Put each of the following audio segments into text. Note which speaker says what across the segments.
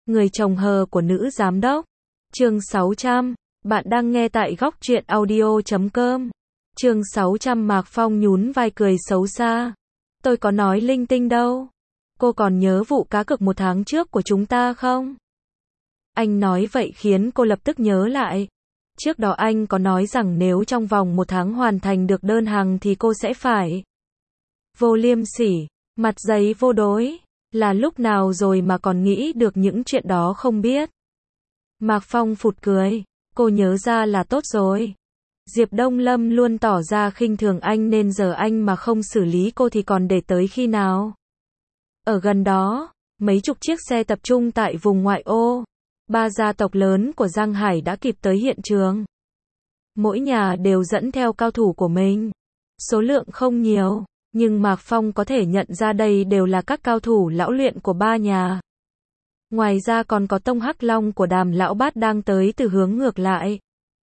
Speaker 1: Người chồng hờ của nữ giám đốc. Chương 600. Bạn đang nghe tại góc truyện audio.com. Chương 600. Mạc Phong nhún vai cười xấu xa. Tôi có nói linh tinh đâu. Cô còn nhớ vụ cá cược 1 tháng trước của chúng ta không? Anh nói vậy khiến cô lập tức nhớ lại. Trước đó anh có nói rằng nếu trong vòng 1 tháng hoàn thành được đơn hàng thì cô sẽ phải vô liêm sỉ, mặt dày vô đối. Là lúc nào rồi mà còn nghĩ được những chuyện đó không biết. Mạc Phong phụt cười. Cô nhớ ra là tốt rồi. Diệp Đông Lâm luôn tỏ ra khinh thường anh nên giờ anh mà không xử lý cô thì còn để tới khi nào? Ở gần đó, mấy chục chiếc xe tập trung tại vùng ngoại ô. 3 gia tộc lớn của Giang Hải đã kịp tới hiện trường. Mỗi nhà đều dẫn theo cao thủ của mình. Số lượng không nhiều, nhưng Mạc Phong có thể nhận ra đây đều là các cao thủ lão luyện của 3 nhà. Ngoài ra còn có tông Hắc Long của Đàm Lão Bát đang tới từ hướng ngược lại.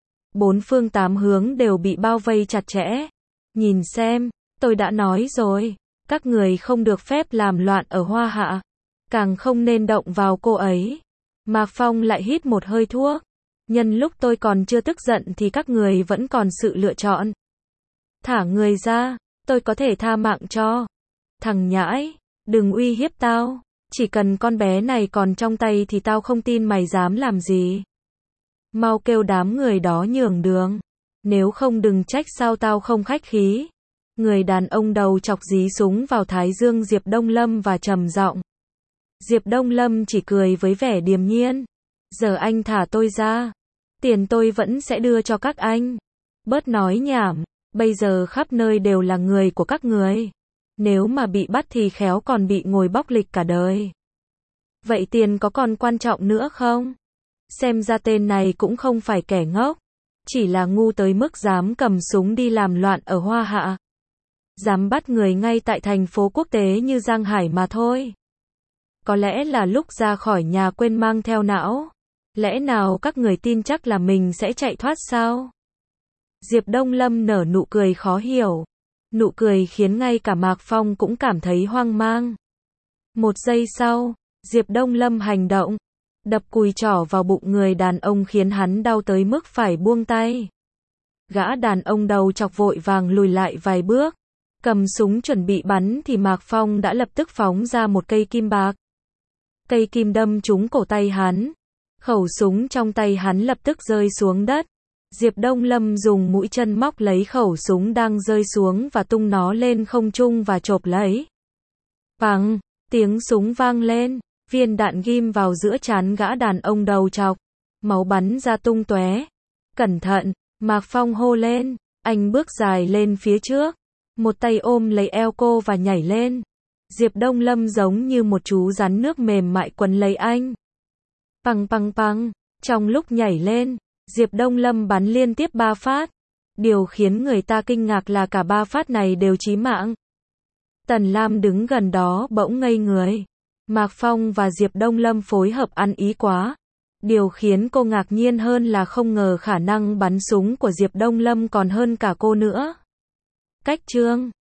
Speaker 1: 4 phương 8 hướng đều bị bao vây chặt chẽ. Nhìn xem, tôi đã nói rồi, các người không được phép làm loạn ở Hoa Hạ. Càng không nên động vào cô ấy. Mạc Phong lại hít một hơi thuốc. Nhân lúc tôi còn chưa tức giận thì các người vẫn còn sự lựa chọn. Thả người ra, tôi có thể tha mạng cho. Thằng nhãi, đừng uy hiếp tao. Chỉ cần con bé này còn trong tay thì tao không tin mày dám làm gì. Mau kêu đám người đó nhường đường. Nếu không đừng trách sao tao không khách khí. Người đàn ông đầu chọc dí súng vào thái dương Diệp Đông Lâm và trầm giọng. Diệp Đông Lâm chỉ cười với vẻ điềm nhiên. Giờ anh thả tôi ra. Tiền tôi vẫn sẽ đưa cho các anh. Bớt nói nhảm. Bây giờ khắp nơi đều là người của các người. Nếu mà bị bắt thì khéo còn bị ngồi bóc lịch cả đời. Vậy tiền có còn quan trọng nữa không? Xem ra tên này cũng không phải kẻ ngốc. Chỉ là ngu tới mức dám cầm súng đi làm loạn ở Hoa Hạ. Dám bắt người ngay tại thành phố quốc tế như Giang Hải mà thôi. Có lẽ là lúc ra khỏi nhà quên mang theo não. Lẽ nào các người tin chắc là mình sẽ chạy thoát sao? Diệp Đông Lâm nở nụ cười khó hiểu. Nụ cười khiến ngay cả Mạc Phong cũng cảm thấy hoang mang. 1 giây sau, Diệp Đông Lâm hành động. Đập cùi trỏ vào bụng người đàn ông khiến hắn đau tới mức phải buông tay. Gã đàn ông đầu chọc vội vàng lùi lại vài bước. Cầm súng chuẩn bị bắn thì Mạc Phong đã lập tức phóng ra một cây kim bạc. Cây kim đâm trúng cổ tay hắn. Khẩu súng trong tay hắn lập tức rơi xuống đất. Diệp Đông Lâm dùng mũi chân móc lấy khẩu súng đang rơi xuống và tung nó lên không trung và chộp lấy. Bằng, tiếng súng vang lên, viên đạn ghim vào giữa trán gã đàn ông đầu trọc. Máu bắn ra tung tóe. Cẩn thận, Mạc Phong hô lên, anh bước dài lên phía trước. Một tay ôm lấy eo cô và nhảy lên. Diệp Đông Lâm giống như một chú rắn nước mềm mại quấn lấy anh. Păng păng păng, trong lúc nhảy lên, Diệp Đông Lâm bắn liên tiếp 3 phát. Điều khiến người ta kinh ngạc là cả 3 phát này đều chí mạng. Tần Lam đứng gần đó bỗng ngây người. Mạc Phong và Diệp Đông Lâm phối hợp ăn ý quá. Điều khiến cô ngạc nhiên hơn là không ngờ khả năng bắn súng của Diệp Đông Lâm còn hơn cả cô nữa. Cách chương